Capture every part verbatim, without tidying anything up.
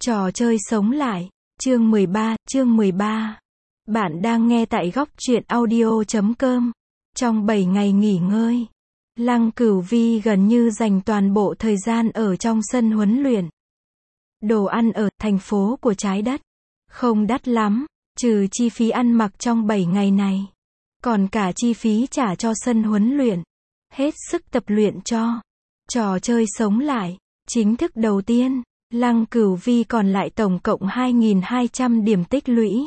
Trò chơi sống lại. Chương mười ba, chương mười ba. Bạn đang nghe tại góc truyện audio chấm com. Trong bảy ngày nghỉ ngơi, Lăng Cửu Vi gần như dành toàn bộ thời gian ở trong sân huấn luyện. Đồ ăn ở thành phố của trái đất không đắt lắm, trừ chi phí ăn mặc trong bảy ngày này. Còn cả chi phí trả cho sân huấn luyện. Hết sức tập luyện cho trò chơi sống lại. Chính thức đầu tiên, Lăng Cửu Vi còn lại tổng cộng hai nghìn hai trăm điểm tích lũy.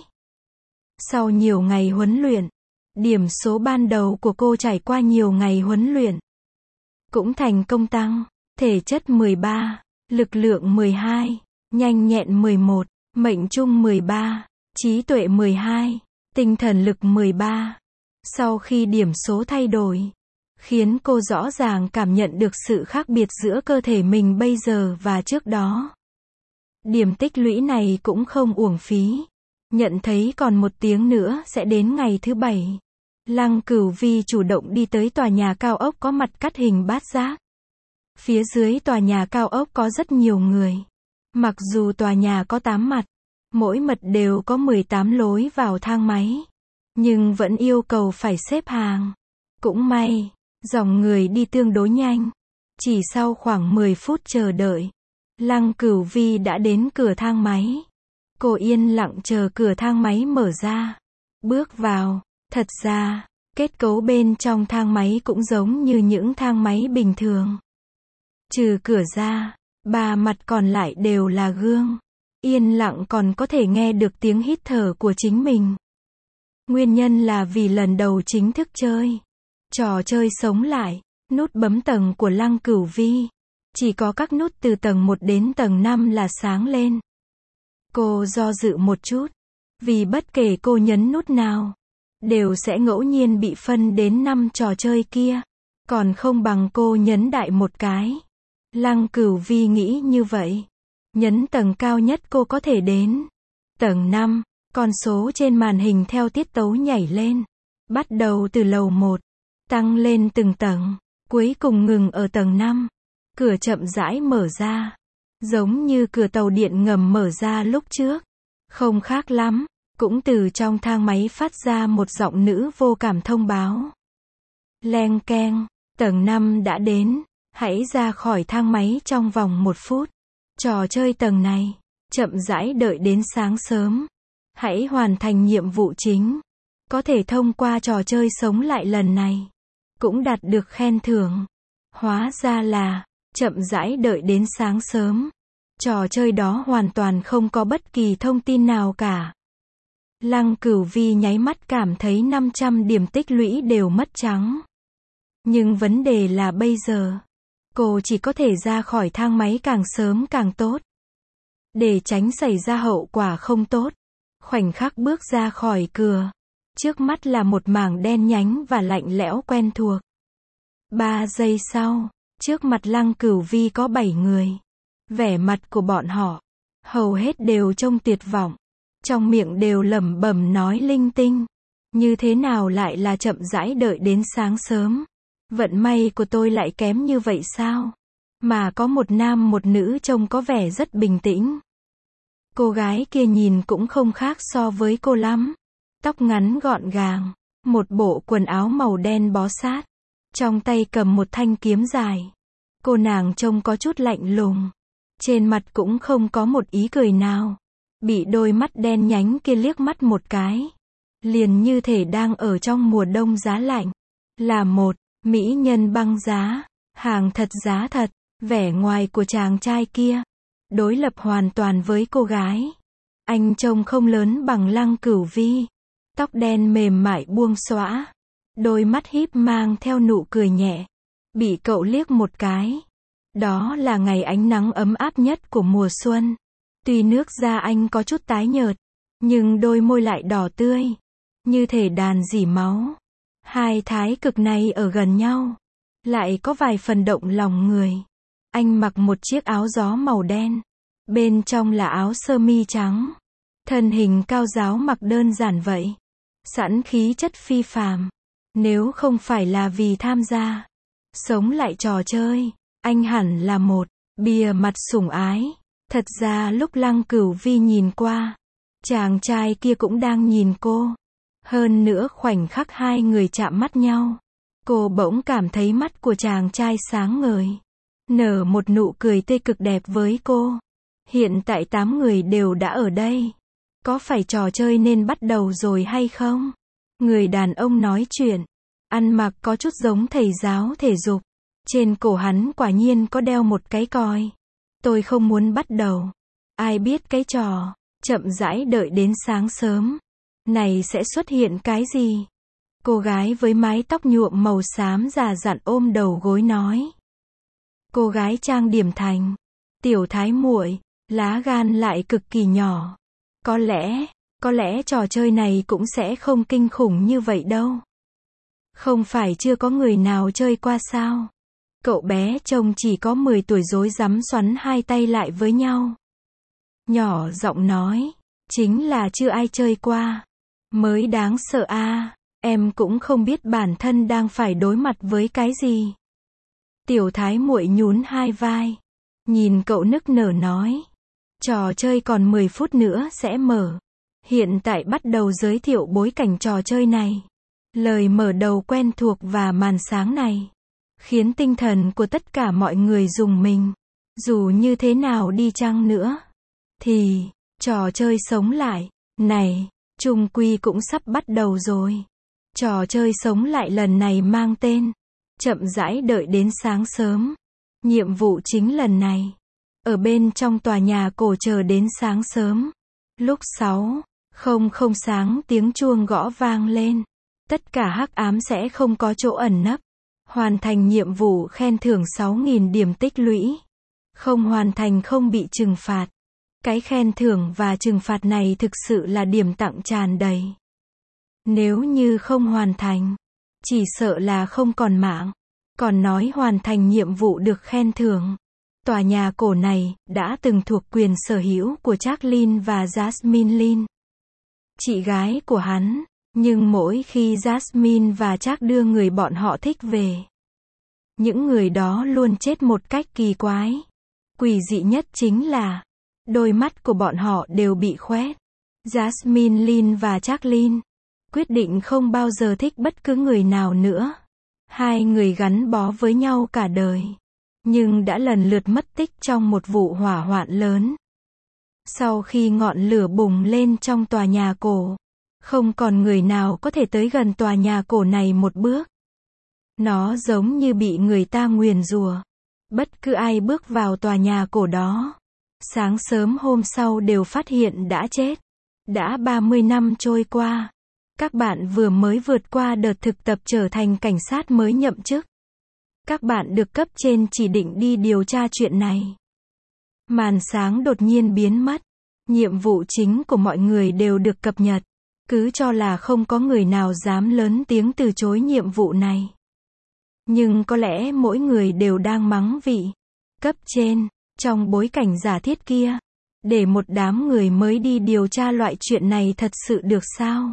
Sau nhiều ngày huấn luyện, điểm số ban đầu của cô trải qua nhiều ngày huấn luyện cũng thành công tăng. Thể chất mười ba, lực lượng mười hai, nhanh nhẹn mười một, mệnh trung mười ba, trí tuệ mười hai, tinh thần lực mười ba. Sau khi điểm số thay đổi, khiến cô rõ ràng cảm nhận được sự khác biệt giữa cơ thể mình bây giờ và trước đó. Điểm tích lũy này cũng không uổng phí. Nhận thấy còn một tiếng nữa sẽ đến ngày thứ bảy, Lăng Cửu Vi chủ động đi tới tòa nhà cao ốc có mặt cắt hình bát giác. Phía dưới tòa nhà cao ốc có rất nhiều người. Mặc dù tòa nhà có tám mặt, mỗi mặt đều có mười tám lối vào thang máy, nhưng vẫn yêu cầu phải xếp hàng. Cũng may, dòng người đi tương đối nhanh. Chỉ sau khoảng mười phút chờ đợi, Lăng Cửu Vi đã đến cửa thang máy. Cô yên lặng chờ cửa thang máy mở ra. Bước vào. Thật ra, kết cấu bên trong thang máy cũng giống như những thang máy bình thường. Trừ cửa ra, ba mặt còn lại đều là gương. Yên lặng còn có thể nghe được tiếng hít thở của chính mình. Nguyên nhân là vì lần đầu chính thức chơi trò chơi sống lại, nút bấm tầng của Lăng Cửu Vi chỉ có các nút từ tầng một đến tầng năm là sáng lên. Cô do dự một chút, vì bất kể cô nhấn nút nào, đều sẽ ngẫu nhiên bị phân đến năm trò chơi kia, còn không bằng cô nhấn đại một cái. Lăng Cửu Vi nghĩ như vậy. Nhấn tầng cao nhất cô có thể đến. Tầng năm, con số trên màn hình theo tiết tấu nhảy lên. Bắt đầu từ lầu một, tăng lên từng tầng, cuối cùng ngừng ở tầng năm. Cửa chậm rãi mở ra, giống như cửa tàu điện ngầm mở ra lúc trước. Không khác lắm, cũng từ trong thang máy phát ra một giọng nữ vô cảm thông báo. Leng keng, tầng năm đã đến, hãy ra khỏi thang máy trong vòng một phút. Trò chơi tầng này, chậm rãi đợi đến sáng sớm. Hãy hoàn thành nhiệm vụ chính. Có thể thông qua trò chơi sống lại lần này, cũng đạt được khen thưởng. Hóa ra là, chậm rãi đợi đến sáng sớm. Trò chơi đó hoàn toàn không có bất kỳ thông tin nào cả. Lăng Cửu Vi nháy mắt cảm thấy năm trăm điểm tích lũy đều mất trắng. Nhưng vấn đề là bây giờ, cô chỉ có thể ra khỏi thang máy càng sớm càng tốt. Để tránh xảy ra hậu quả không tốt. Khoảnh khắc bước ra khỏi cửa, trước mắt là một mảng đen nhánh và lạnh lẽo quen thuộc. Ba giây sau, trước mặt Lăng Cửu Vi có bảy người. Vẻ mặt của bọn họ, hầu hết đều trông tuyệt vọng. Trong miệng đều lẩm bẩm nói linh tinh. Như thế nào lại là chậm rãi đợi đến sáng sớm? Vận may của tôi lại kém như vậy sao? Mà có một nam một nữ trông có vẻ rất bình tĩnh. Cô gái kia nhìn cũng không khác so với cô lắm. Tóc ngắn gọn gàng, một bộ quần áo màu đen bó sát, trong tay cầm một thanh kiếm dài. Cô nàng trông có chút lạnh lùng, trên mặt cũng không có một ý cười nào. Bị đôi mắt đen nhánh kia liếc mắt một cái, liền như thể đang ở trong mùa đông giá lạnh. Là một mỹ nhân băng giá, hàng thật giá thật. Vẻ ngoài của chàng trai kia đối lập hoàn toàn với cô gái. Anh trông không lớn bằng Lăng Cửu Vi. Tóc đen mềm mại buông xõa, đôi mắt híp mang theo nụ cười nhẹ. Bị cậu liếc một cái, đó là ngày ánh nắng ấm áp nhất của mùa xuân. Tuy nước da anh có chút tái nhợt, nhưng đôi môi lại đỏ tươi, như thể đàn rỉ máu. Hai thái cực này ở gần nhau, lại có vài phần động lòng người. Anh mặc một chiếc áo gió màu đen, bên trong là áo sơ mi trắng. Thân hình cao ráo mặc đơn giản vậy, sẵn khí chất phi phàm. Nếu không phải là vì tham gia sống lại trò chơi, anh hẳn là một bìa mặt sủng ái. Thật ra lúc Lăng Cửu Vi nhìn qua, chàng trai kia cũng đang nhìn cô. Hơn nữa khoảnh khắc hai người chạm mắt nhau, cô bỗng cảm thấy mắt của chàng trai sáng ngời, nở một nụ cười tươi cực đẹp với cô. Hiện tại tám người đều đã ở đây. Có phải trò chơi nên bắt đầu rồi hay không? Người đàn ông nói chuyện, ăn mặc có chút giống thầy giáo thể dục. Trên cổ hắn quả nhiên có đeo một cái còi. Tôi không muốn bắt đầu. Ai biết cái trò, chậm rãi đợi đến sáng sớm này sẽ xuất hiện cái gì? Cô gái với mái tóc nhuộm màu xám già dặn ôm đầu gối nói. Cô gái trang điểm thành tiểu thái muội, lá gan lại cực kỳ nhỏ. Có lẽ, có lẽ trò chơi này cũng sẽ không kinh khủng như vậy đâu. Không phải chưa có người nào chơi qua sao? Cậu bé trông chỉ có mười tuổi rối rắm xoắn hai tay lại với nhau. Nhỏ giọng nói, chính là chưa ai chơi qua. Mới đáng sợ a, à, em cũng không biết bản thân đang phải đối mặt với cái gì. Tiểu thái muội nhún hai vai, nhìn cậu nức nở nói. Trò chơi còn mười phút nữa sẽ mở. Hiện tại bắt đầu giới thiệu bối cảnh trò chơi này. Lời mở đầu quen thuộc và màn sáng này khiến tinh thần của tất cả mọi người rùng mình. Dù như thế nào đi chăng nữa thì trò chơi sống lại này chung quy cũng sắp bắt đầu rồi. Trò chơi sống lại lần này mang tên chậm rãi đợi đến sáng sớm. Nhiệm vụ chính lần này ở bên trong tòa nhà cổ chờ đến sáng sớm. Lúc sáu không không sáng tiếng chuông gõ vang lên. Tất cả hắc ám sẽ không có chỗ ẩn nấp. Hoàn thành nhiệm vụ khen thưởng sáu nghìn điểm tích lũy. Không hoàn thành không bị trừng phạt. Cái khen thưởng và trừng phạt này thực sự là điểm tặng tràn đầy. Nếu như không hoàn thành, chỉ sợ là không còn mạng. Còn nói hoàn thành nhiệm vụ được khen thưởng. Tòa nhà cổ này đã từng thuộc quyền sở hữu của Jacqueline và Jasmine Lin, chị gái của hắn. Nhưng mỗi khi Jasmine và Jack đưa người bọn họ thích về, những người đó luôn chết một cách kỳ quái. Quỷ dị nhất chính là đôi mắt của bọn họ đều bị khoét. Jasmine Lin và Jacqueline quyết định không bao giờ thích bất cứ người nào nữa. Hai người gắn bó với nhau cả đời, nhưng đã lần lượt mất tích trong một vụ hỏa hoạn lớn. Sau khi ngọn lửa bùng lên trong tòa nhà cổ, không còn người nào có thể tới gần tòa nhà cổ này một bước. Nó giống như bị người ta nguyền rủa. Bất cứ ai bước vào tòa nhà cổ đó, sáng sớm hôm sau đều phát hiện đã chết. Đã ba mươi năm trôi qua, các bạn vừa mới vượt qua đợt thực tập trở thành cảnh sát mới nhậm chức. Các bạn được cấp trên chỉ định đi điều tra chuyện này. Màn sáng đột nhiên biến mất. Nhiệm vụ chính của mọi người đều được cập nhật. Cứ cho là không có người nào dám lớn tiếng từ chối nhiệm vụ này. Nhưng có lẽ mỗi người đều đang mắng vị cấp trên, trong bối cảnh giả thiết kia. Để một đám người mới đi điều tra loại chuyện này thật sự được sao?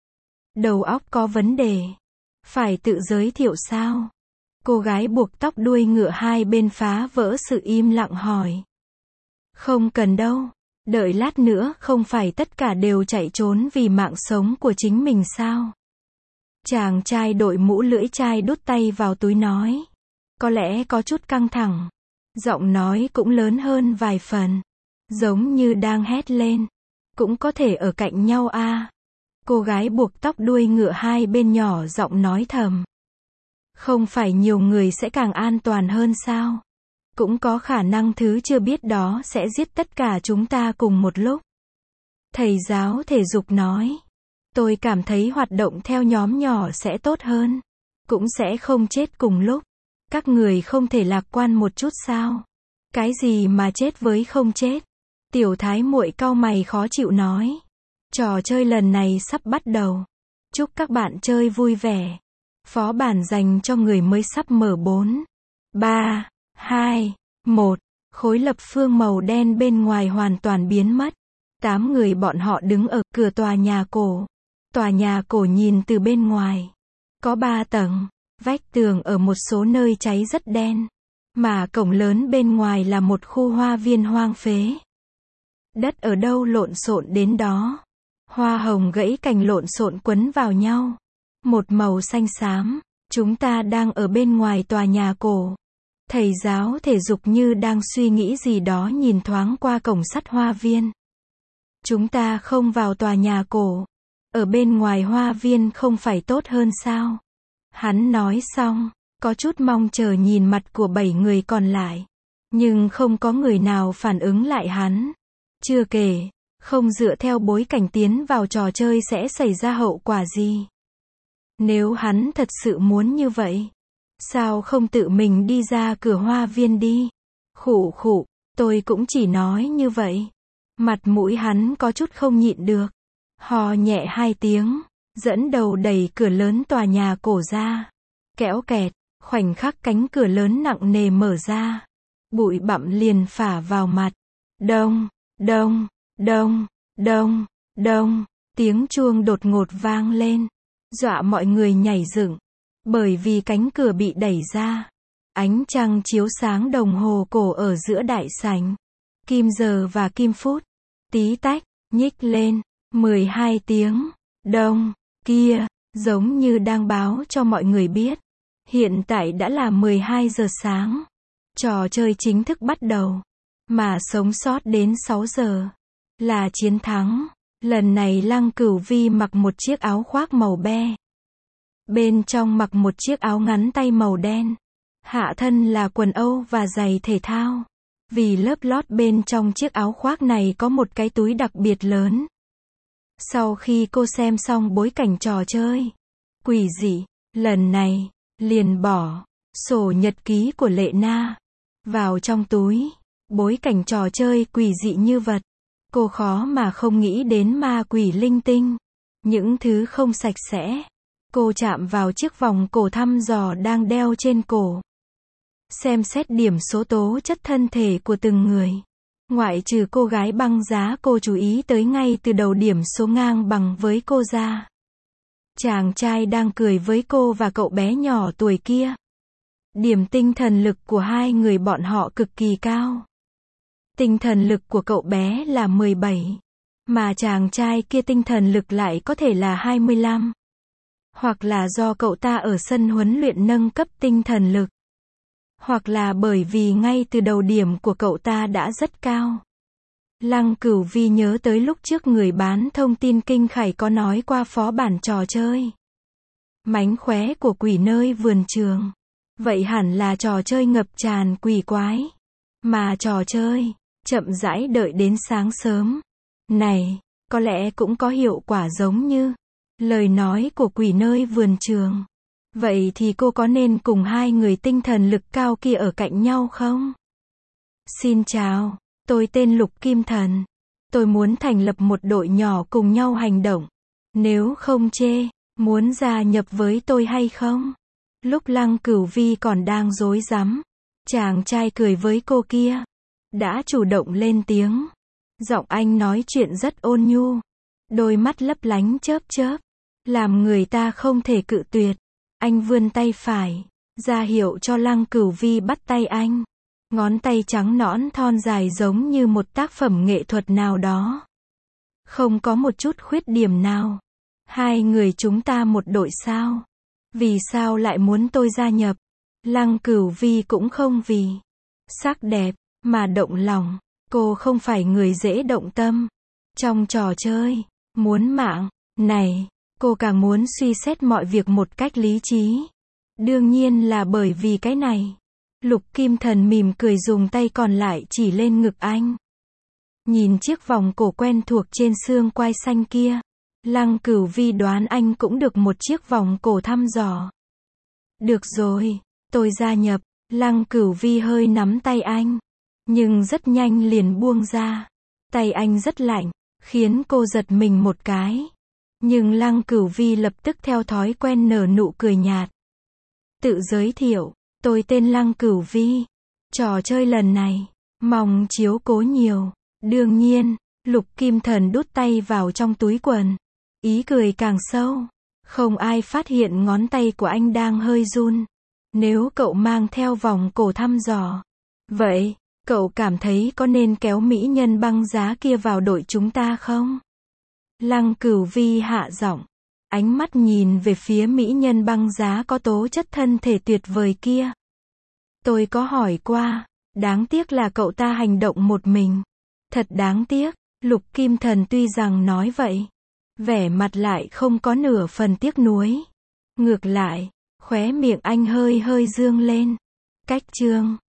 Đầu óc có vấn đề. Phải tự giới thiệu sao? Cô gái buộc tóc đuôi ngựa hai bên phá vỡ sự im lặng hỏi. Không cần đâu. Đợi lát nữa không phải tất cả đều chạy trốn vì mạng sống của chính mình sao? Chàng trai đội mũ lưỡi chai đút tay vào túi nói. Có lẽ có chút căng thẳng. Giọng nói cũng lớn hơn vài phần. Giống như đang hét lên. Cũng có thể ở cạnh nhau a. À. Cô gái buộc tóc đuôi ngựa hai bên nhỏ giọng nói thầm. Không phải nhiều người sẽ càng an toàn hơn sao? Cũng có khả năng thứ chưa biết đó sẽ giết tất cả chúng ta cùng một lúc. Thầy giáo thể dục nói. Tôi cảm thấy hoạt động theo nhóm nhỏ sẽ tốt hơn. Cũng sẽ không chết cùng lúc. Các người không thể lạc quan một chút sao? Cái gì mà chết với không chết? Tiểu thái muội cau mày khó chịu nói. Trò chơi lần này sắp bắt đầu. Chúc các bạn chơi vui vẻ. Phó bản dành cho người mới sắp mở bốn, ba, hai, một. Khối lập phương màu đen bên ngoài hoàn toàn biến mất. Tám người bọn họ đứng ở cửa tòa nhà cổ. Tòa nhà cổ nhìn từ bên ngoài. Có ba tầng. Vách tường ở một số nơi cháy rất đen. Mà cổng lớn bên ngoài là một khu hoa viên hoang phế. Đất ở đâu lộn xộn đến đó. Hoa hồng gãy cành lộn xộn quấn vào nhau. Một màu xanh xám. Chúng ta đang ở bên ngoài tòa nhà cổ. Thầy giáo thể dục như đang suy nghĩ gì đó nhìn thoáng qua cổng sắt hoa viên. Chúng ta không vào tòa nhà cổ. Ở bên ngoài hoa viên không phải tốt hơn sao? Hắn nói xong, có chút mong chờ nhìn mặt của bảy người còn lại. Nhưng không có người nào phản ứng lại hắn. Chưa kể, không dựa theo bối cảnh tiến vào trò chơi sẽ xảy ra hậu quả gì. Nếu hắn thật sự muốn như vậy, sao không tự mình đi ra cửa hoa viên đi? Khụ khụ, tôi cũng chỉ nói như vậy. Mặt mũi hắn có chút không nhịn được. Hò nhẹ hai tiếng, dẫn đầu đẩy cửa lớn tòa nhà cổ ra. Kéo kẹt, khoảnh khắc cánh cửa lớn nặng nề mở ra. Bụi bặm liền phả vào mặt. Đông, đông, đông, đông, đông, tiếng chuông đột ngột vang lên. Dọa mọi người nhảy dựng. Bởi vì cánh cửa bị đẩy ra. Ánh trăng chiếu sáng đồng hồ cổ ở giữa đại sảnh. Kim giờ và kim phút. Tí tách, nhích lên. mười hai tiếng. Đông, kia, giống như đang báo cho mọi người biết. Hiện tại đã là mười hai giờ sáng. Trò chơi chính thức bắt đầu. Mà sống sót đến sáu giờ. Là chiến thắng. Lần này Lăng Cửu Vi mặc một chiếc áo khoác màu be. Bên trong mặc một chiếc áo ngắn tay màu đen. Hạ thân là quần âu và giày thể thao. Vì lớp lót bên trong chiếc áo khoác này có một cái túi đặc biệt lớn. Sau khi cô xem xong bối cảnh trò chơi quỷ dị, lần này, liền bỏ sổ nhật ký của Lệ Na vào trong túi. Bối cảnh trò chơi quỷ dị như vật. Cô khó mà không nghĩ đến ma quỷ linh tinh. Những thứ không sạch sẽ. Cô chạm vào chiếc vòng cổ thăm dò đang đeo trên cổ. Xem xét điểm số tố chất thân thể của từng người. Ngoại trừ cô gái băng giá cô chú ý tới ngay từ đầu điểm số ngang bằng với cô ra. Chàng trai đang cười với cô và cậu bé nhỏ tuổi kia. Điểm tinh thần lực của hai người bọn họ cực kỳ cao. Tinh thần lực của cậu bé là mười bảy. Mà chàng trai kia tinh thần lực lại có thể là hai mươi lăm. Hoặc là do cậu ta ở sân huấn luyện nâng cấp tinh thần lực. Hoặc là bởi vì ngay từ đầu điểm của cậu ta đã rất cao. Lăng Cửu Vi nhớ tới lúc trước người bán thông tin kinh khải có nói qua phó bản trò chơi. Mánh khóe của quỷ nơi vườn trường. Vậy hẳn là trò chơi ngập tràn quỷ quái. Mà trò chơi, chậm rãi đợi đến sáng sớm. Này, có lẽ cũng có hiệu quả giống như lời nói của quỷ nơi vườn trường. Vậy thì cô có nên cùng hai người tinh thần lực cao kia ở cạnh nhau không? Xin chào, tôi tên Lục Kim Thần. Tôi muốn thành lập một đội nhỏ cùng nhau hành động. Nếu không chê, muốn gia nhập với tôi hay không? Lúc Lăng Cửu Vi còn đang rối rắm, chàng trai cười với cô kia. Đã chủ động lên tiếng. Giọng anh nói chuyện rất ôn nhu. Đôi mắt lấp lánh chớp chớp. Làm người ta không thể cự tuyệt. Anh vươn tay phải, ra hiệu cho Lăng Cửu Vi bắt tay anh. Ngón tay trắng nõn thon dài giống như một tác phẩm nghệ thuật nào đó. Không có một chút khuyết điểm nào. Hai người chúng ta một đội sao? Vì sao lại muốn tôi gia nhập? Lăng Cửu Vi cũng không vì sắc đẹp mà động lòng. Cô không phải người dễ động tâm. Trong trò chơi, muốn mạng, này, cô càng muốn suy xét mọi việc một cách lý trí. Đương nhiên là bởi vì cái này. Lục Kim Thần mỉm cười dùng tay còn lại chỉ lên ngực anh. Nhìn chiếc vòng cổ quen thuộc trên xương quai xanh kia. Lăng Cửu Vi đoán anh cũng được một chiếc vòng cổ thăm dò. Được rồi, tôi gia nhập. Lăng Cửu Vi hơi nắm tay anh. Nhưng rất nhanh liền buông ra. Tay anh rất lạnh, khiến cô giật mình một cái. Nhưng Lăng Cửu Vi lập tức theo thói quen nở nụ cười nhạt. Tự giới thiệu, tôi tên Lăng Cửu Vi. Trò chơi lần này, mong chiếu cố nhiều. Đương nhiên, Lục Kim Thần đút tay vào trong túi quần. Ý cười càng sâu. Không ai phát hiện ngón tay của anh đang hơi run. Nếu cậu mang theo vòng cổ thăm dò. Vậy, Cậu cảm thấy có nên kéo mỹ nhân băng giá kia vào đội chúng ta không? Lăng Cửu Vi hạ giọng, ánh mắt nhìn về phía mỹ nhân băng giá có tố chất thân thể tuyệt vời kia. Tôi có hỏi qua, đáng tiếc là cậu ta hành động một mình. Thật đáng tiếc, Lục Kim Thần tuy rằng nói vậy, vẻ mặt lại không có nửa phần tiếc nuối. Ngược lại, khóe miệng anh hơi hơi dương lên. Cách chương